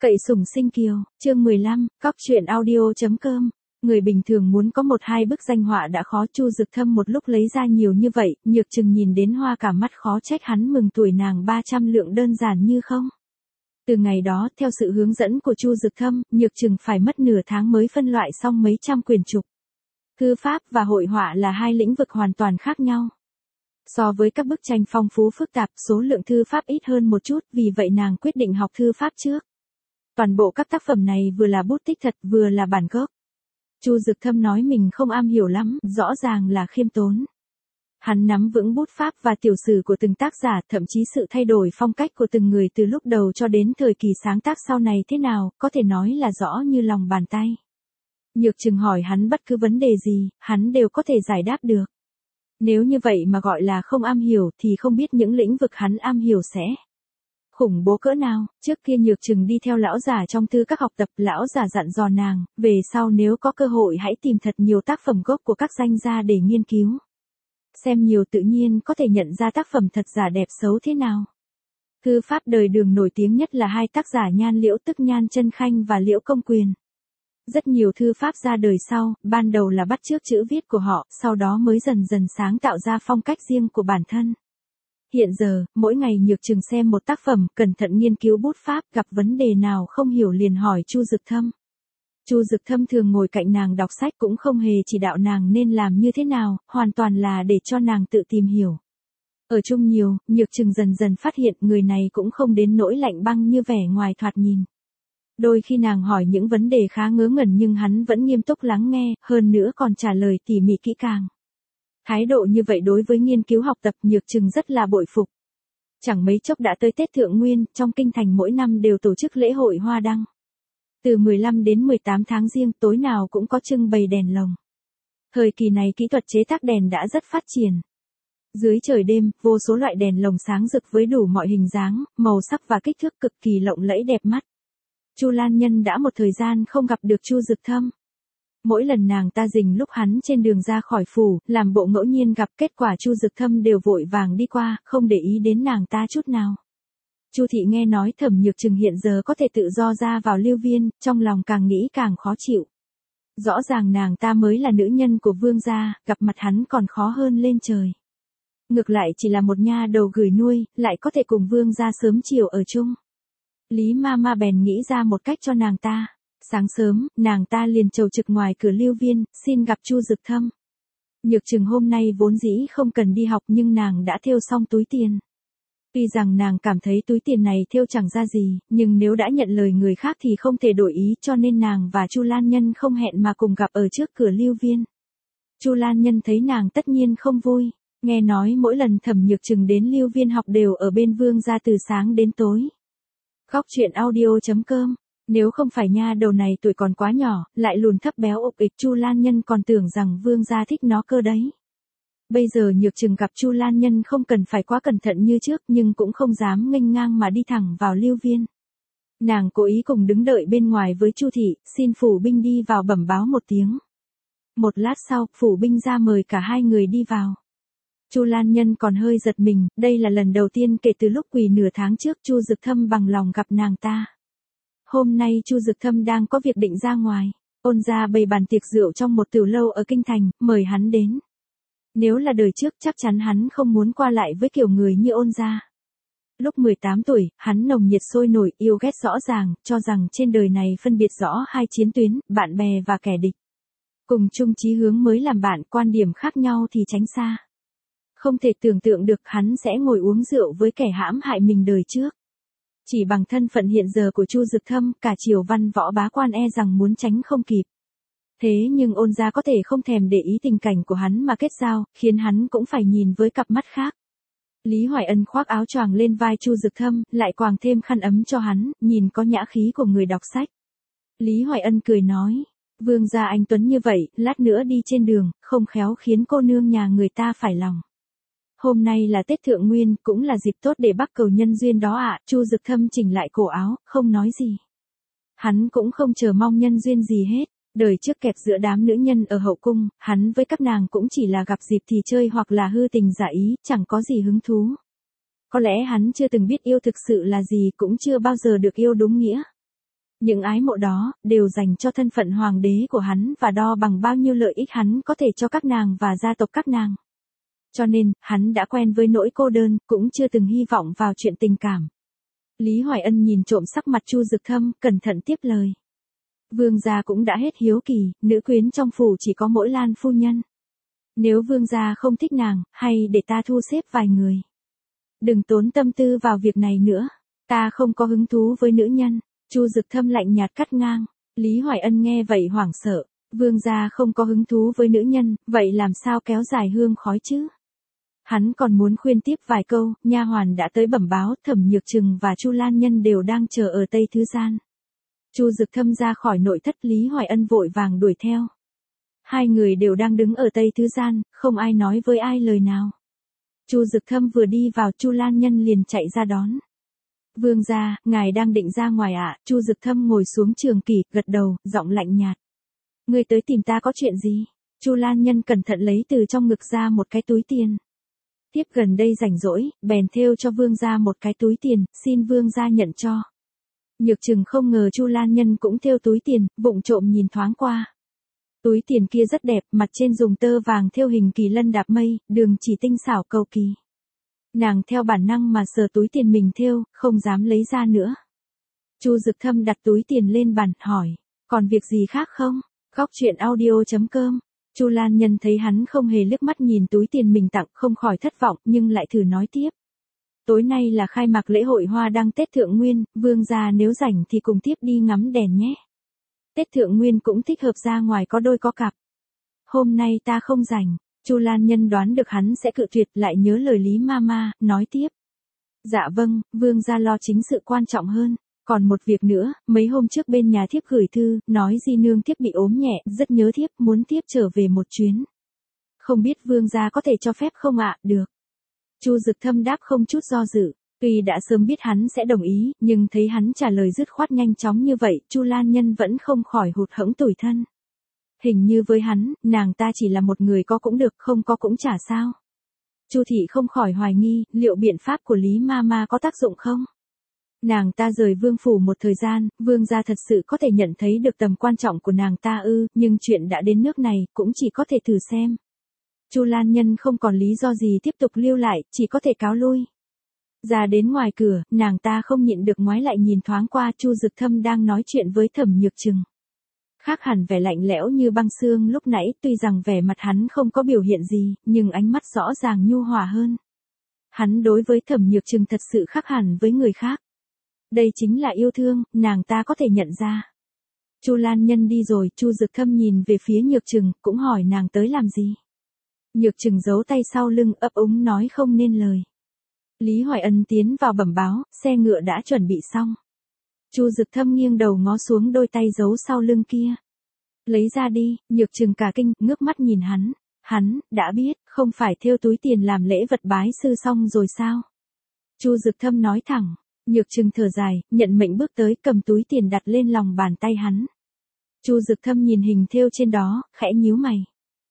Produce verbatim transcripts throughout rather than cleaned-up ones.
Cậy sủng sinh kiều, chương mười lăm, cóc truyện audio.com. Người bình thường muốn có một hai bức danh họa đã khó, Chu Dực Thâm một lúc lấy ra nhiều như vậy, Nhược Trừng nhìn đến hoa cả mắt, khó trách hắn mừng tuổi nàng ba trăm lượng đơn giản như không. Từ ngày đó, theo sự hướng dẫn của Chu Dực Thâm, Nhược Trừng phải mất nửa tháng mới phân loại xong mấy trăm quyển trục. Thư pháp và hội họa là hai lĩnh vực hoàn toàn khác nhau. So với các bức tranh phong phú phức tạp, số lượng thư pháp ít hơn một chút, vì vậy nàng quyết định học thư pháp trước. Toàn bộ các tác phẩm này vừa là bút tích thật, vừa là bản gốc. Chu Dực Thâm nói mình không am hiểu lắm, rõ ràng là khiêm tốn. Hắn nắm vững bút pháp và tiểu sử của từng tác giả, thậm chí sự thay đổi phong cách của từng người từ lúc đầu cho đến thời kỳ sáng tác sau này thế nào, có thể nói là rõ như lòng bàn tay. Nhược Trừng hỏi hắn bất cứ vấn đề gì, hắn đều có thể giải đáp được. Nếu như vậy mà gọi là không am hiểu thì không biết những lĩnh vực hắn am hiểu sẽ khủng bố cỡ nào. Trước kia Nhược Trừng đi theo lão giả trong thư các học tập, lão giả dặn dò nàng, về sau nếu có cơ hội hãy tìm thật nhiều tác phẩm gốc của các danh gia để nghiên cứu. Xem nhiều tự nhiên có thể nhận ra tác phẩm thật giả đẹp xấu thế nào. Thư pháp đời Đường nổi tiếng nhất là hai tác giả Nhan Liễu tức Nhan Chân Khanh và Liễu Công Quyền. Rất nhiều thư pháp ra đời sau, ban đầu là bắt chước chữ viết của họ, sau đó mới dần dần sáng tạo ra phong cách riêng của bản thân. Hiện giờ, mỗi ngày Nhược Trừng xem một tác phẩm, cẩn thận nghiên cứu bút pháp, gặp vấn đề nào không hiểu liền hỏi Chu Dực Thâm. Chu Dực Thâm thường ngồi cạnh nàng đọc sách, cũng không hề chỉ đạo nàng nên làm như thế nào, hoàn toàn là để cho nàng tự tìm hiểu. Ở chung nhiều, Nhược Trừng dần dần phát hiện người này cũng không đến nỗi lạnh băng như vẻ ngoài thoạt nhìn. Đôi khi nàng hỏi những vấn đề khá ngớ ngẩn nhưng hắn vẫn nghiêm túc lắng nghe, hơn nữa còn trả lời tỉ mỉ kỹ càng. Thái độ như vậy đối với nghiên cứu học tập Nhược Trừng rất là bội phục. Chẳng mấy chốc đã tới Tết Thượng Nguyên, trong kinh thành mỗi năm đều tổ chức lễ hội hoa đăng. Từ mười lăm đến mười tám tháng Giêng, tối nào cũng có trưng bày đèn lồng. Thời kỳ này kỹ thuật chế tác đèn đã rất phát triển. Dưới trời đêm, vô số loại đèn lồng sáng rực với đủ mọi hình dáng, màu sắc và kích thước cực kỳ lộng lẫy đẹp mắt. Chu Lan Nhân đã một thời gian không gặp được Chu Dực Thâm. Mỗi lần nàng ta rình lúc hắn trên đường ra khỏi phủ, làm bộ ngẫu nhiên gặp, kết quả Chu Dực Thâm đều vội vàng đi qua, không để ý đến nàng ta chút nào. Chu thị nghe nói Thẩm Nhược Trừng hiện giờ có thể tự do ra vào Lưu Viên, trong lòng càng nghĩ càng khó chịu. Rõ ràng nàng ta mới là nữ nhân của vương gia, gặp mặt hắn còn khó hơn lên trời. Ngược lại chỉ là một nha đầu gửi nuôi, lại có thể cùng vương gia sớm chiều ở chung. Lý ma ma bèn nghĩ ra một cách cho nàng ta. Sáng sớm, nàng ta liền chầu trực ngoài cửa Lưu Viên, xin gặp Chu Dực Thâm. Nhược Trừng hôm nay vốn dĩ không cần đi học nhưng nàng đã thêu xong túi tiền. Tuy rằng nàng cảm thấy túi tiền này thêu chẳng ra gì, nhưng nếu đã nhận lời người khác thì không thể đổi ý, cho nên nàng và Chu Lan Nhân không hẹn mà cùng gặp ở trước cửa Lưu Viên. Chu Lan Nhân thấy nàng tất nhiên không vui, nghe nói mỗi lần Thẩm Nhược Trừng đến Lưu Viên học đều ở bên vương gia từ sáng đến tối. Cóc truyện audio.com. Nếu không phải nha đầu này tuổi còn quá nhỏ, lại lùn thấp béo ục ịch, Chu Lan Nhân còn tưởng rằng vương gia thích nó cơ đấy. Bây giờ Nhược Trừng gặp Chu Lan Nhân không cần phải quá cẩn thận như trước, nhưng cũng không dám nghênh ngang mà đi thẳng vào Lưu Viên. Nàng cố ý cùng đứng đợi bên ngoài với Chu thị, xin phủ binh đi vào bẩm báo một tiếng. Một lát sau, phủ binh ra mời cả hai người đi vào. Chu Lan Nhân còn hơi giật mình, đây là lần đầu tiên kể từ lúc quỳ nửa tháng trước Chu Dực Thâm bằng lòng gặp nàng ta. Hôm nay Chu Dực Thâm đang có việc định ra ngoài, Ôn gia bày bàn tiệc rượu trong một tiểu lâu ở kinh thành, mời hắn đến. Nếu là đời trước chắc chắn hắn không muốn qua lại với kiểu người như Ôn gia. Lúc mười tám tuổi, hắn nồng nhiệt sôi nổi, yêu ghét rõ ràng, cho rằng trên đời này phân biệt rõ hai chiến tuyến, bạn bè và kẻ địch. Cùng chung chí hướng mới làm bạn, quan điểm khác nhau thì tránh xa. Không thể tưởng tượng được hắn sẽ ngồi uống rượu với kẻ hãm hại mình đời trước. Chỉ bằng thân phận hiện giờ của Chu Dực Thâm, cả triều văn võ bá quan e rằng muốn tránh không kịp. Thế nhưng Ôn gia có thể không thèm để ý tình cảnh của hắn mà kết giao, khiến hắn cũng phải nhìn với cặp mắt khác. Lý Hoài Ân khoác áo choàng lên vai Chu Dực Thâm, lại quàng thêm khăn ấm cho hắn, nhìn có nhã khí của người đọc sách. Lý Hoài Ân cười nói, vương gia anh tuấn như vậy, lát nữa đi trên đường, không khéo khiến cô nương nhà người ta phải lòng. Hôm nay là Tết Thượng Nguyên, cũng là dịp tốt để bắc cầu nhân duyên đó ạ. Chu Dực Thâm chỉnh lại cổ áo, không nói gì. Hắn cũng không chờ mong nhân duyên gì hết. Đời trước kẹp giữa đám nữ nhân ở hậu cung, hắn với các nàng cũng chỉ là gặp dịp thì chơi hoặc là hư tình giả ý, chẳng có gì hứng thú. Có lẽ hắn chưa từng biết yêu thực sự là gì, cũng chưa bao giờ được yêu đúng nghĩa. Những ái mộ đó, đều dành cho thân phận hoàng đế của hắn và đo bằng bao nhiêu lợi ích hắn có thể cho các nàng và gia tộc các nàng. Cho nên, hắn đã quen với nỗi cô đơn, cũng chưa từng hy vọng vào chuyện tình cảm. Lý Hoài Ân nhìn trộm sắc mặt Chu Dực Thâm, cẩn thận tiếp lời. Vương gia cũng đã hết hiếu kỳ, nữ quyến trong phủ chỉ có mỗi Lan phu nhân. Nếu vương gia không thích nàng, hay để ta thu xếp vài người. Đừng tốn tâm tư vào việc này nữa, ta không có hứng thú với nữ nhân. Chu Dực Thâm lạnh nhạt cắt ngang. Lý Hoài Ân nghe vậy hoảng sợ, vương gia không có hứng thú với nữ nhân, vậy làm sao kéo dài hương khói chứ? Hắn còn muốn khuyên tiếp vài câu, nha hoàn đã tới bẩm báo, Thẩm Nhược Trừng và Chu Lan Nhân đều đang chờ ở Tây Thứ Gian. Chu Dực Thâm ra khỏi nội thất, Lý Hoài Ân vội vàng đuổi theo. Hai người đều đang đứng ở Tây Thứ Gian, không ai nói với ai lời nào. Chu Dực Thâm vừa đi vào, Chu Lan Nhân liền chạy ra đón. Vương gia, ngài đang định ra ngoài ạ? À? Chu Dực Thâm ngồi xuống trường kỷ, gật đầu, giọng lạnh nhạt. Ngươi tới tìm ta có chuyện gì? Chu Lan Nhân cẩn thận lấy từ trong ngực ra một cái túi tiền. Tiếp gần đây rảnh rỗi, bèn thêu cho vương gia một cái túi tiền, xin vương gia nhận cho. Nhược Trừng không ngờ Chu Lan Nhân cũng thêu túi tiền, vụng trộm nhìn thoáng qua. Túi tiền kia rất đẹp, mặt trên dùng tơ vàng thêu hình kỳ lân đạp mây, đường chỉ tinh xảo cầu kỳ. Nàng theo bản năng mà sờ túi tiền mình thêu, không dám lấy ra nữa. Chu Dực Thâm đặt túi tiền lên bàn, hỏi, còn việc gì khác không? Góc truyện audio chấm com. Chu Lan Nhân thấy hắn không hề liếc mắt nhìn túi tiền mình tặng, không khỏi thất vọng, nhưng lại thử nói tiếp. Tối nay là khai mạc lễ hội hoa đăng Tết Thượng Nguyên, vương gia nếu rảnh thì cùng tiếp đi ngắm đèn nhé. Tết Thượng Nguyên cũng thích hợp ra ngoài có đôi có cặp. Hôm nay ta không rảnh. Chu Lan Nhân đoán được hắn sẽ cự tuyệt, lại nhớ lời Lý Mama, nói tiếp. Dạ vâng, vương gia lo chính sự quan trọng hơn. Còn một việc nữa, mấy hôm trước bên nhà thiếp gửi thư, nói di nương thiếp bị ốm nhẹ, rất nhớ thiếp, muốn thiếp trở về một chuyến. Không biết vương gia có thể cho phép không ạ? Được. Chu Dực Thâm đáp không chút do dự. Tuy đã sớm biết hắn sẽ đồng ý, nhưng thấy hắn trả lời dứt khoát nhanh chóng như vậy, Chu Lan Nhân vẫn không khỏi hụt hẫng tủi thân. Hình như với hắn, nàng ta chỉ là một người có cũng được, không có cũng chả sao. Chu thị không khỏi hoài nghi, liệu biện pháp của Lý Mama có tác dụng không? Nàng ta rời vương phủ một thời gian, vương gia thật sự có thể nhận thấy được tầm quan trọng của nàng ta ư, nhưng chuyện đã đến nước này, cũng chỉ có thể thử xem. Chu Lan Nhân không còn lý do gì tiếp tục lưu lại, chỉ có thể cáo lui. Ra đến ngoài cửa, nàng ta không nhịn được ngoái lại nhìn thoáng qua Chu Dực Thâm đang nói chuyện với Thẩm Nhược Trừng. Khác hẳn vẻ lạnh lẽo như băng xương lúc nãy, tuy rằng vẻ mặt hắn không có biểu hiện gì, nhưng ánh mắt rõ ràng nhu hòa hơn. Hắn đối với Thẩm Nhược Trừng thật sự khác hẳn với người khác. Đây chính là yêu thương, nàng ta có thể nhận ra. Chu Lan Nhân đi rồi, Chu Dực Thâm nhìn về phía Nhược Trừng, cũng hỏi nàng tới làm gì. Nhược Trừng giấu tay sau lưng, ấp úng nói không nên lời. Lý Hoài Ân tiến vào bẩm báo, xe ngựa đã chuẩn bị xong. Chu Dực Thâm nghiêng đầu ngó xuống đôi tay giấu sau lưng kia. Lấy ra đi. Nhược Trừng cả kinh, ngước mắt nhìn hắn. Hắn, đã biết, không phải thêu túi tiền làm lễ vật bái sư xong rồi sao? Chu Dực Thâm nói thẳng. Nhược Trừng thở dài, nhận mệnh bước tới, cầm túi tiền đặt lên lòng bàn tay hắn. Chu Dực Thâm nhìn hình thêu trên đó, khẽ nhíu mày.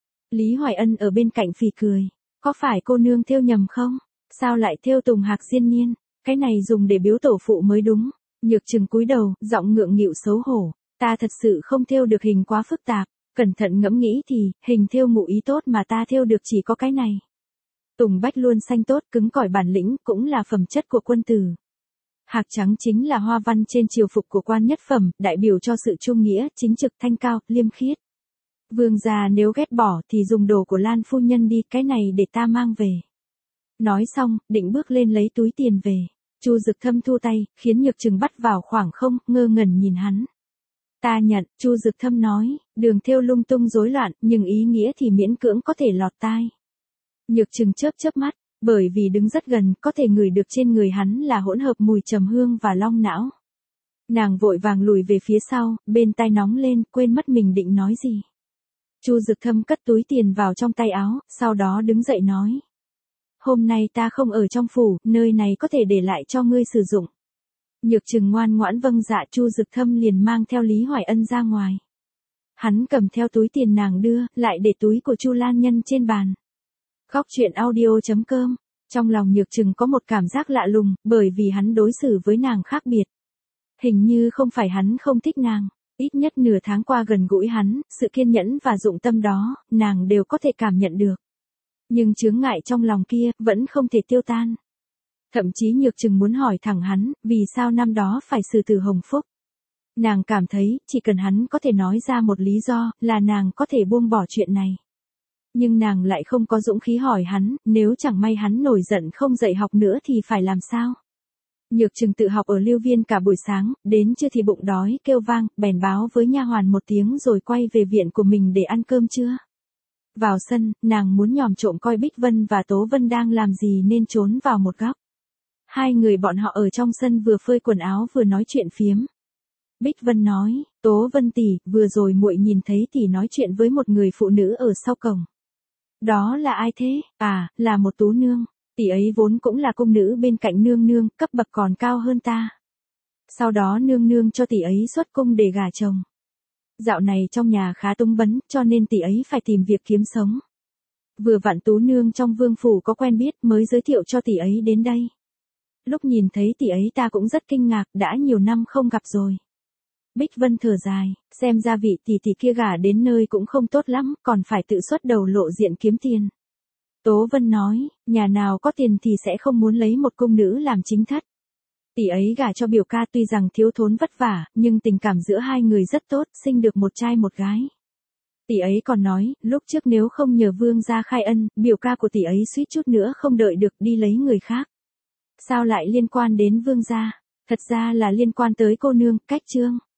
Lý Hoài Ân ở bên cạnh phì cười. Có phải cô nương thêu nhầm không? Sao lại thêu Tùng Hạc Diên Niên? Cái này dùng để biếu tổ phụ mới đúng. Nhược Trừng cúi đầu, giọng ngượng nghịu xấu hổ. Ta thật sự không thêu được hình quá phức tạp. Cẩn thận ngẫm nghĩ thì, hình thêu ngụ ý tốt mà ta thêu được chỉ có cái này. Tùng bách luôn xanh tốt, cứng cỏi bản lĩnh, cũng là phẩm chất của quân tử. Hạc trắng chính là hoa văn trên triều phục của quan nhất phẩm, đại biểu cho sự trung nghĩa, chính trực, thanh cao, liêm khiết. Vương gia nếu ghét bỏ thì dùng đồ của Lan phu nhân đi, cái này để ta mang về. Nói xong, định bước lên lấy túi tiền về. Chu Dực Thâm thu tay, khiến Nhược Trừng bắt vào khoảng không, ngơ ngẩn nhìn hắn. Ta nhận, Chu Dực Thâm nói, đường thêu lung tung rối loạn, nhưng ý nghĩa thì miễn cưỡng có thể lọt tai. Nhược Trừng chớp chớp mắt, bởi vì đứng rất gần, có thể ngửi được trên người hắn là hỗn hợp mùi trầm hương và long não. Nàng vội vàng lùi về phía sau, bên tai nóng lên, quên mất mình định nói gì. Chu Dực Thâm cất túi tiền vào trong tay áo, sau đó đứng dậy nói. Hôm nay ta không ở trong phủ, nơi này có thể để lại cho ngươi sử dụng. Nhược Trừng ngoan ngoãn vâng dạ. Chu Dực Thâm liền mang theo Lý Hoài Ân ra ngoài. Hắn cầm theo túi tiền nàng đưa, lại để túi của Chu Lan Nhân trên bàn. Góc truyện audio chấm com. Trong lòng Nhược Trừng có một cảm giác lạ lùng, bởi vì hắn đối xử với nàng khác biệt. Hình như không phải hắn không thích nàng, ít nhất nửa tháng qua gần gũi hắn, sự kiên nhẫn và dụng tâm đó, nàng đều có thể cảm nhận được. Nhưng chướng ngại trong lòng kia, vẫn không thể tiêu tan. Thậm chí Nhược Trừng muốn hỏi thẳng hắn, vì sao năm đó phải xử tử Hồng Phúc. Nàng cảm thấy, chỉ cần hắn có thể nói ra một lý do, là nàng có thể buông bỏ chuyện này. Nhưng nàng lại không có dũng khí hỏi hắn, nếu chẳng may hắn nổi giận không dạy học nữa thì phải làm sao? Nhược Trừng tự học ở Lưu Viên cả buổi sáng, đến trưa thì bụng đói, kêu vang, bèn báo với nha hoàn một tiếng rồi quay về viện của mình để ăn cơm trưa. Vào sân, nàng muốn nhòm trộm coi Bích Vân và Tố Vân đang làm gì nên trốn vào một góc. Hai người bọn họ ở trong sân vừa phơi quần áo vừa nói chuyện phiếm. Bích Vân nói, Tố Vân tỷ, vừa rồi muội nhìn thấy tỷ nói chuyện với một người phụ nữ ở sau cổng. Đó là ai thế? À, là một tú nương. Tỷ ấy vốn cũng là cung nữ bên cạnh nương nương, cấp bậc còn cao hơn ta. Sau đó nương nương cho tỷ ấy xuất cung để gả chồng. Dạo này trong nhà khá túng bấn, cho nên tỷ ấy phải tìm việc kiếm sống. Vừa vặn tú nương trong vương phủ có quen biết mới giới thiệu cho tỷ ấy đến đây. Lúc nhìn thấy tỷ ấy ta cũng rất kinh ngạc, đã nhiều năm không gặp rồi. Bích Vân thở dài, xem ra vị tỷ tỷ kia gả đến nơi cũng không tốt lắm, còn phải tự xuất đầu lộ diện kiếm tiền. Tố Vân nói, nhà nào có tiền thì sẽ không muốn lấy một cung nữ làm chính thất. Tỷ ấy gả cho biểu ca tuy rằng thiếu thốn vất vả, nhưng tình cảm giữa hai người rất tốt, sinh được một trai một gái. Tỷ ấy còn nói, lúc trước nếu không nhờ vương gia khai ân, biểu ca của tỷ ấy suýt chút nữa không đợi được đi lấy người khác. Sao lại liên quan đến vương gia? Thật ra là liên quan tới cô nương, Cách Trương.